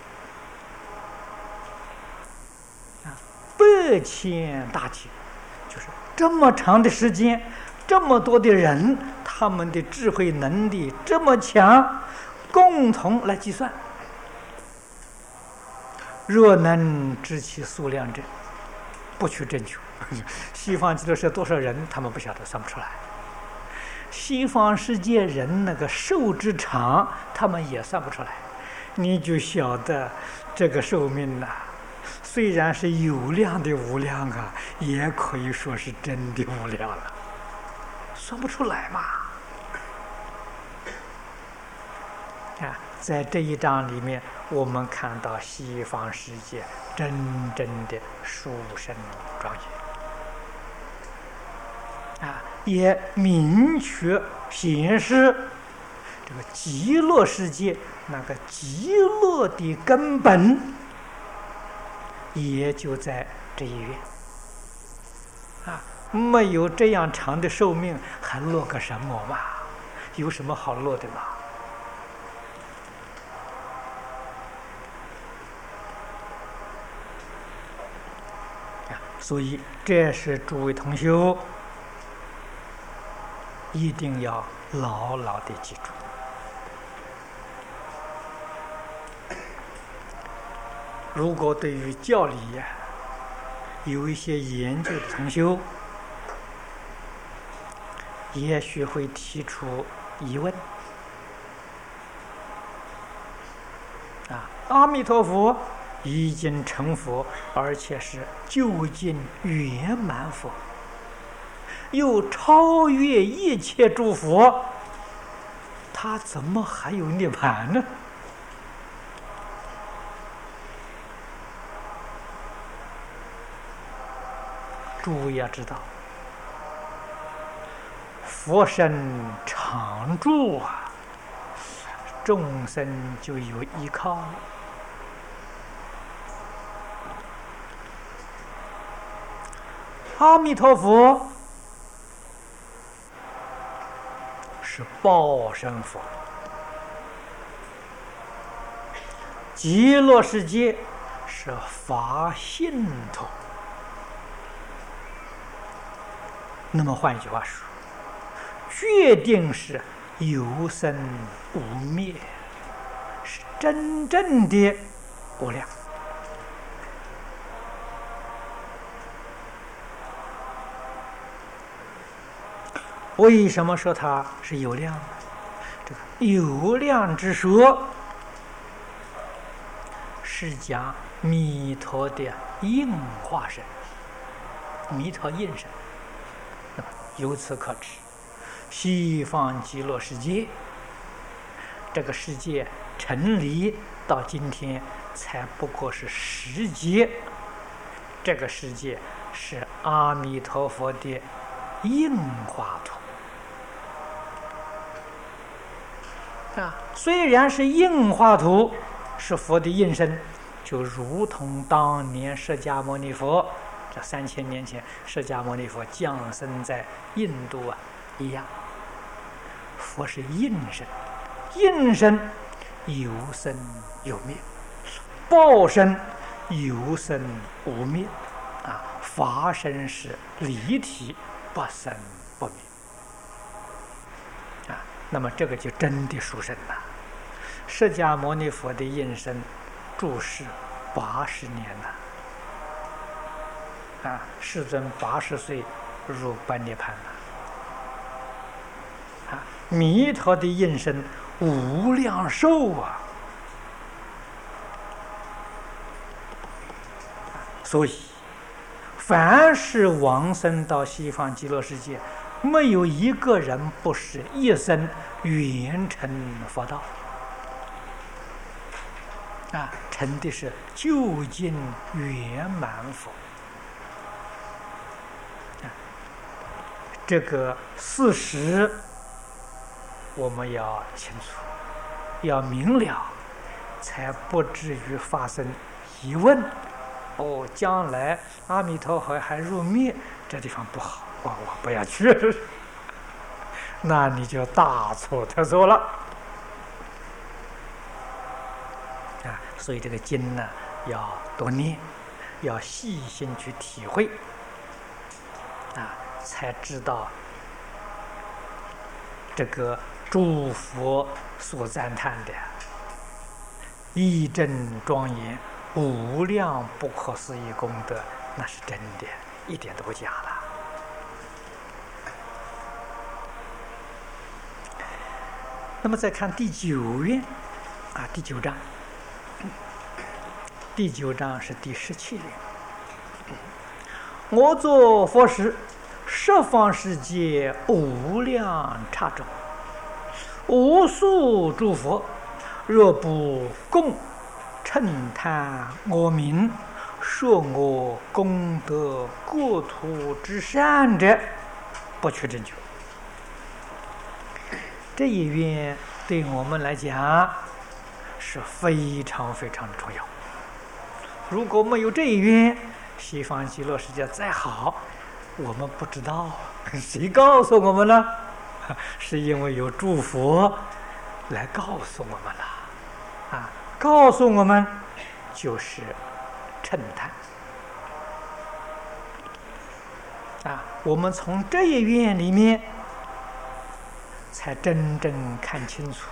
8000大劫，就是这么长的时间，这么多的人，他们的智慧能力这么强，共同来计算。若能知其数量者，不取真求。西方极乐世界多少人，他们不晓得，算不出来。西方世界人那个寿之长，他们也算不出来。你就晓得这个寿命虽然是有量的无量也可以说是真的无量了。 算不出来嘛。啊，在这一章里面，我们看到西方世界真正的殊胜庄严，啊，也明确显示这个极乐世界那个极乐的根本，也就在这一愿。啊，没有这样长的寿命，还乐个什么嘛？有什么好乐的嘛？所以，这是诸位同修一定要牢牢的记住。如果对于教理呀，有一些研究的同修，也许会提出疑问：阿弥陀佛已经成佛，而且是究竟圆满佛，又超越一切诸佛，他怎么还有涅槃呢？诸位要知道，佛身常住啊，众生就有依靠了。阿弥陀佛是报身佛，极乐世界是法性土。那么换一句话说，决定是有生无灭，是真正的无量。为什么说它是有量呢？这个有量之说是讲弥陀的应化身，弥陀应身。由此可知，西方极乐世界这个世界成立到今天才不过是10劫，这个世界是阿弥陀佛的应化土啊。虽然是应化土，是佛的应身，就如同当年释迦牟尼佛这3000年前，释迦牟尼佛降生在印度一样，佛是应身，应身有生有灭，报身有生无灭啊，法身是离体，不生不灭啊。那么这个就真的殊胜了。释迦牟尼佛的应身住世80年了。世尊80岁入般涅槃了。弥陀的应身无量寿啊！所以，凡是往生到西方极乐世界，没有一个人不是一生圆成佛道成的是究竟圆满佛。这个事实我们要清楚，要明了，才不至于发生疑问。将来阿弥陀佛还入灭，这地方不好，我不要去，那你就大错特错了所以这个经呢，要多念，要细心去体会才知道这个诸佛所赞叹的义正庄严、无量不可思议功德，那是真的，一点都不假了。那么再看第9愿第9章，第9章是第17联。我作佛时， 十方世界无量刹中，无数诸佛，若不共称叹我名，说我功德国土之善者，不取正觉。这一愿对我们来讲是非常非常重要。如果没有这一愿，西方极乐世界再好，我们不知道，谁告诉我们呢？是因为有诸佛来告诉我们了，告诉我们就是称叹。我们从这一愿里面才真正看清楚，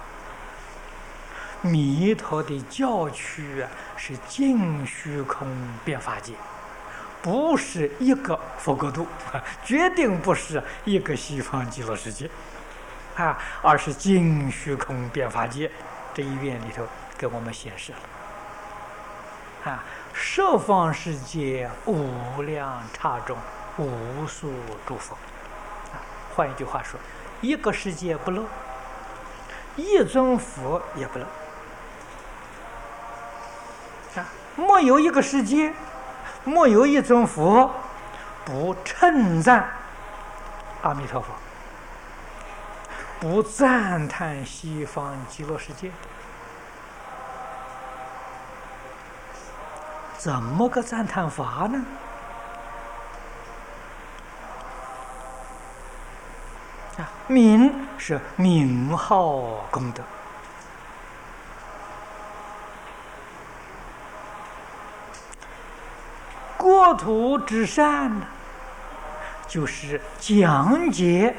弥陀的教区是尽虚空遍法界，不是一个佛国度，决定不是一个西方极乐世界，而是尽虚空遍法界。这一愿里头给我们显示了，十方世界无量刹中，无数诸佛。换一句话说，一个世界不漏，一尊佛也不漏。没有一个世界，没有一尊佛不称赞阿弥陀佛，不赞叹西方极乐世界。怎么个赞叹法呢？名是名号功德，国土之善呢，就是讲解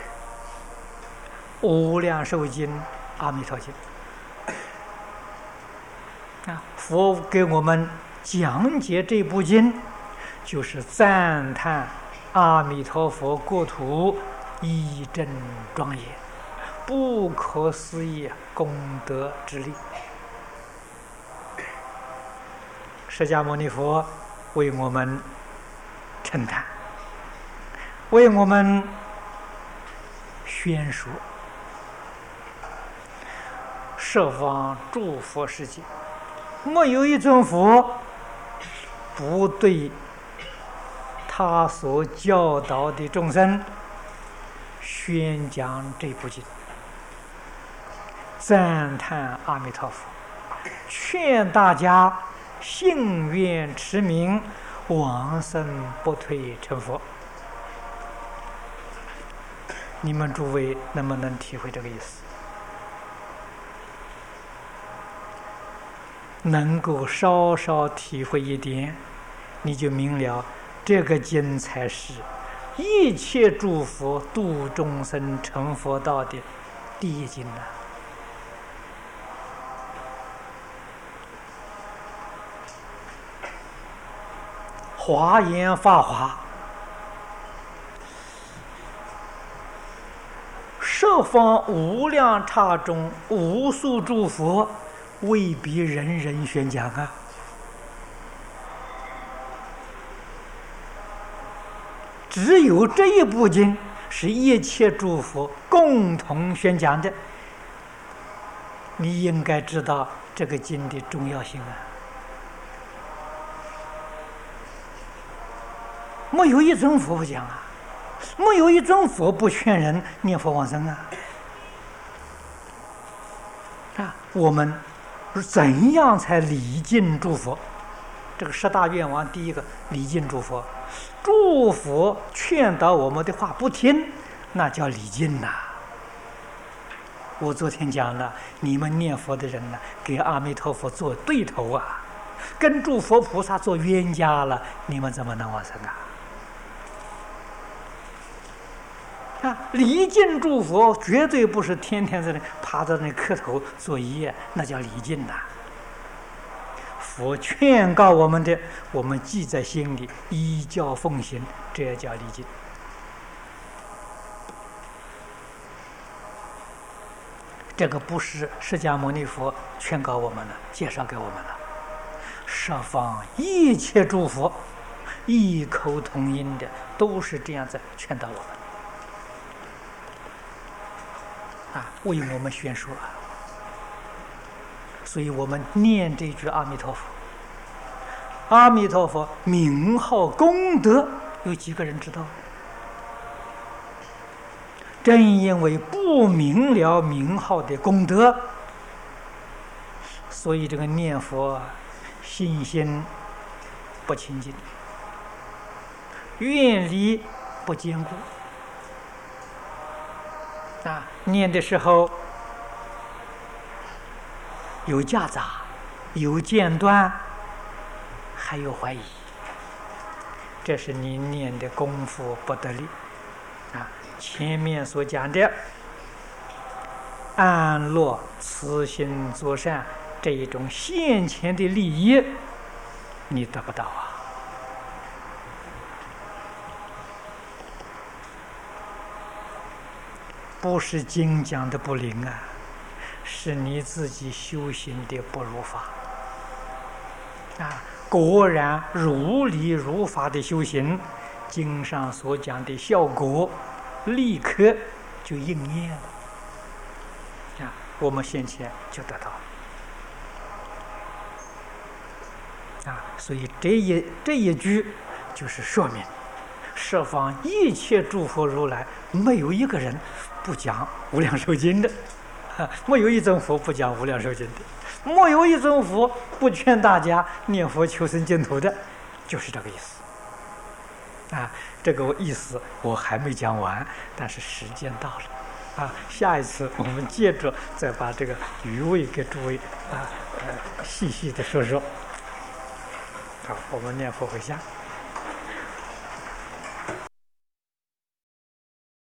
无量寿经阿弥陀经。佛给我们讲解这部经，就是赞叹阿弥陀佛国土一真庄严，不可思议功德之力。释迦牟尼佛为我们称叹，为我们宣说，十方诸佛世界没有一尊佛不对他所教导的众生宣讲这部经，赞叹阿弥陀佛，劝大家信愿持名，往生不退成佛。你们诸位能不能体会这个意思？能够稍稍体会一点，你就明了，这个经才是一切诸佛度众生成佛道的第一经啊！华严法华，十方无量刹中，无数诸佛，未必人人宣讲啊！只有这一部经是一切诸佛共同宣讲的，你应该知道这个经的重要性啊！没有一尊佛不讲啊，没有一尊佛不劝人念佛往生啊！我们怎样才礼敬诸佛？这个十大愿望，第一个礼敬诸佛。诸佛劝导我们的话不听，那叫礼敬呐。我昨天讲了，你们念佛的人呢，给阿弥陀佛做对头啊，跟诸佛菩萨做冤家了，你们怎么能往生啊？礼敬诸佛绝对不是天天在那趴在那磕头作揖，那叫礼敬呐。佛劝告我们的，我们记在心里，依教奉行，这也叫礼敬。这个不是释迦牟尼佛劝告我们了，介绍给我们了。十方一切诸佛异口同音的，都是这样子劝导我们，为我们宣说。所以我们念这句阿弥陀佛，阿弥陀佛名号功德，有几个人知道？正因为不明了名号的功德，所以这个念佛信心不清净，愿力不坚固。念的时候有夹杂，有间断，还有怀疑，这是你念的功夫不得力。前面所讲的安乐、慈心、作善这一种现前的利益，你得不到啊！不是经讲的不灵啊，是你自己修行的不如法果然如理如法的修行，经上所讲的效果立刻就应验了我们先前就得到所以这一句就是说明十方一切诸佛如来没有一个人不讲无量寿经的没有一尊佛不讲无量寿经的，没有一尊佛不劝大家念佛求生净土的，就是这个意思这个意思我还没讲完，但是时间到了下一次我们接着再把这个余味给诸位细细的说说。好，我们念佛回向。